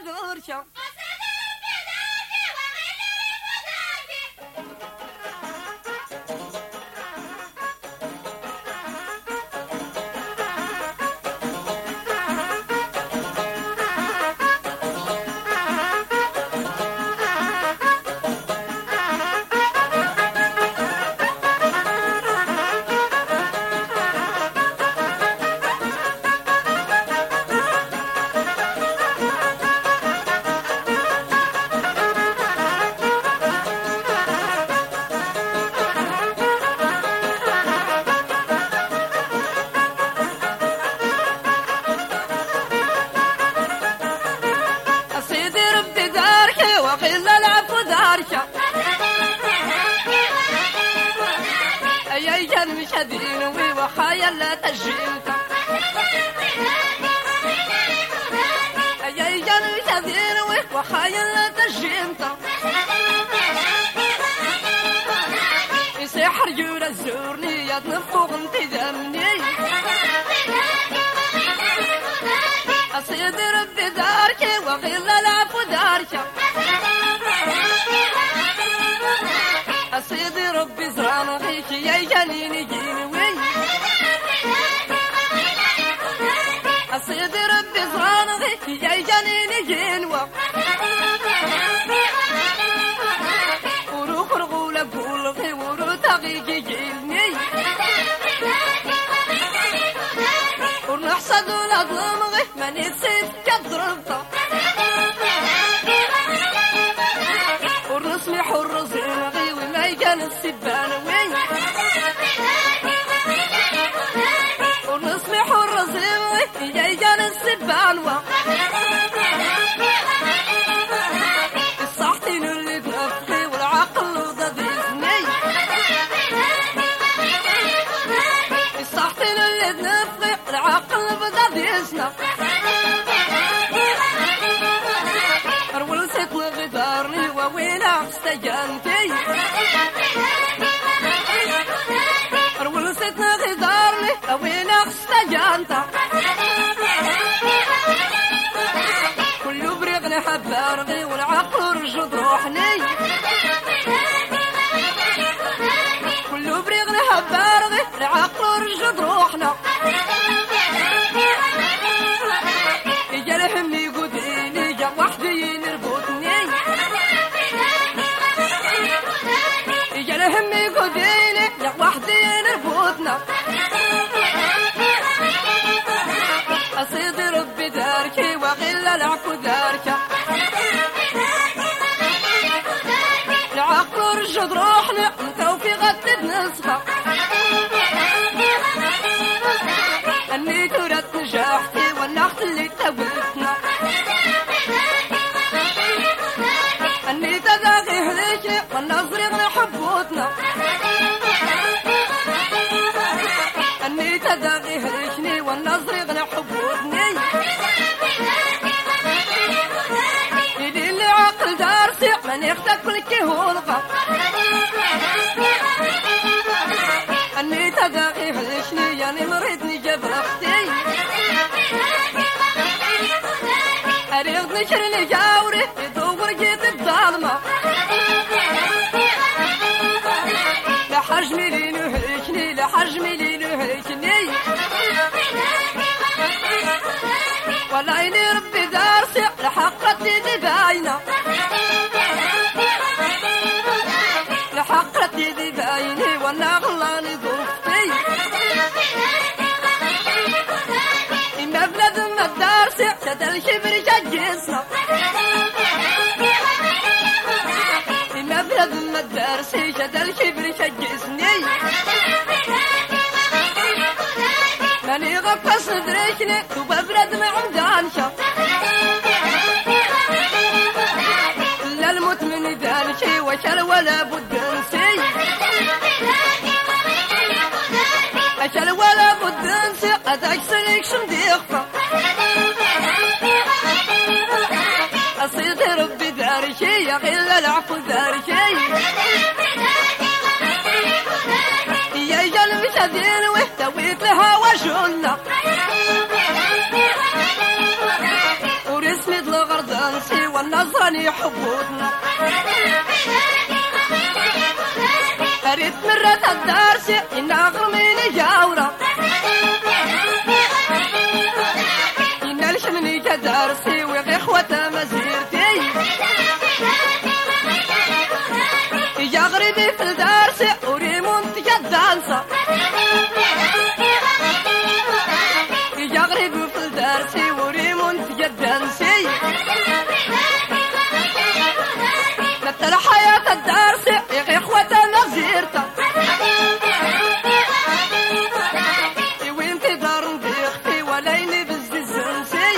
ودورشة مشهدين وخيال تجيلتا يا جان مشهدين وخيال تجيلتا يسحر جور الزورني يطنفوق انت دمني أصيد ربي دارك وغيل العفو دارك أصيد ربي زران غيك يا جنيني جينوي أصيد ربي زران غيك يا جنيني جينوا ورو خرغولة بولغي ورو تغيكي جيني ونحصد الأظلم غيك ما نسيت كضربتا ونسمي حر زينغي وما يجان السبان وين ونسمي حر زينغي يجان السبان و الصحتين اللي بنفخي والعقل وضديزني الصحتين اللي بنفخي والعقل وضديزنا ولست غدارني ووين استجنتي ولست غدارني وين استجنت كل بريغني حبارغي والعقل رجض روحني كل بريغني حبارغي العقل رجض روحنا يجرحني قديني جا وحدي نربطني يجرحني قديني جا وحدي نربطنا أصيد ربي داركي وغل العفو دارك العقل رجد روحنا انت وفي غدد نصفى أني ترد نجاحتي والنخت اللي تولتنا أني تداغي هليكي والنظر يغني حبوتنا أني تداغي هليكني والنظر يغني حبوتني يدي اللي عقل دارسي من يختك لكي هولغا أني تداغي هليكني يعني مريدني جبرختي أريد نشرني جاوري يدور جيت الظالمة لحجمي لي نهيكني لحجمي لي نهيكني والعيني ربي دارسي لحقتي دي باينة لحقتي دي بايني وانا غلاني ظروفتي إما بلاد ما الدارسي شد الكبر ججسنا إما بلاد ما الدارسي شد الكبر ججسني ماني غفص دريكني توبا بلاد ما عمدانشا لا الموت من دانشي وشال ولا بد نسي أشال ولا بد نسي أداك سليكشن ديخفا أصيد ربي دارشي يا غير العفو دارشي يا جل مشهدين ويحتويت لها وجهنا ورسمي الغردة الدانسي والنصراني يحبوتنا أريد مرة الدارسي إن أغرميني جاورة إن الشمني كدارسي ويغي إخوة مزيرتي إجا غريبي في الدارسي وريمون تجدانسة إجا غريبي في الدارسي وريمون تجدانسي نتر حياة الدارسي يغي إخوة مزيرتي وين تدار نديختي وليني بالزنسي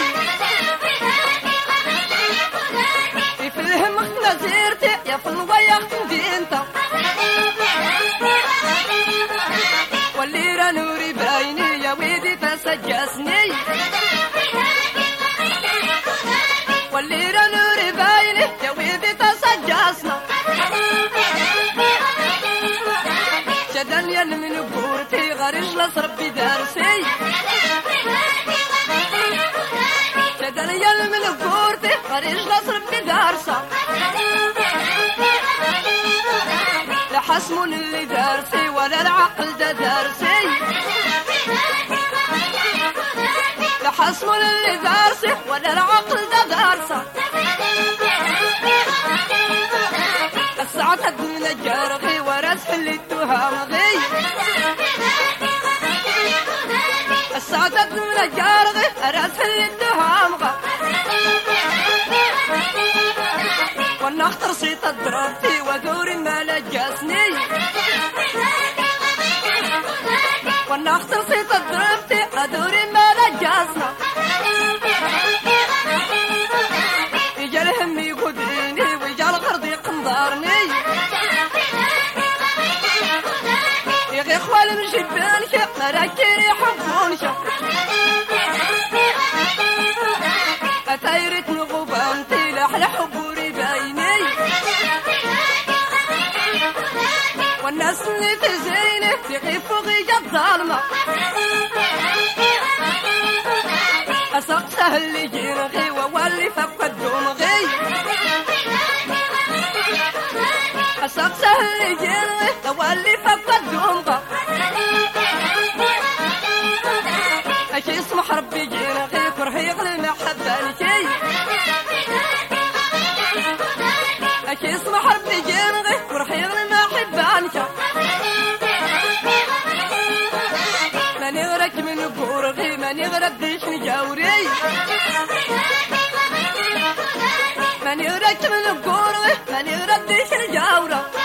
في الهم اختنا زيرتي يا في الويخت دينتا واللي را نوري بايني يا ويدي تسجسني واللي را نوري بايني يا ويدي تسجسنا شدن يل من بورتي غريش لصربي دارسي شدن يل من بورتي غريش لصربي دارسة لحسمون اللي دارسي ولا العقل دا دارسي لحسمون اللي دارسي ولا العقل دا دارسة الساعة من الجرغي ورسح اللي التهامغي الساعة من الجرغي ورسح اللي التهامغي والنخطر صيت الضربتي ودوري ما لجاسني والنخطر صيت الضربتي ودوري ما لجاسنا يجا الهم يقدريني ويجا الغرض يقنضرني يغي خوال مشبانك مراكيري يحبونك أتايرت نغبانتي لحل حبوري بايني والناس اللي تزيني تغي فوقي جد ظالمة أسقسه اللي جيرغي وولي فقد دمغي أسقسه اللي جيرغي وولي فقد دمغي أشي اسمح ربي جيرغي كرهي يغلي محبانكي أشي اسمح ربي جيرغي كرهي يغلي محبانك ماني غرك من بورغي ماني غرديش نجاوري ماني غرك من بورغي ماني غرديش نجاورة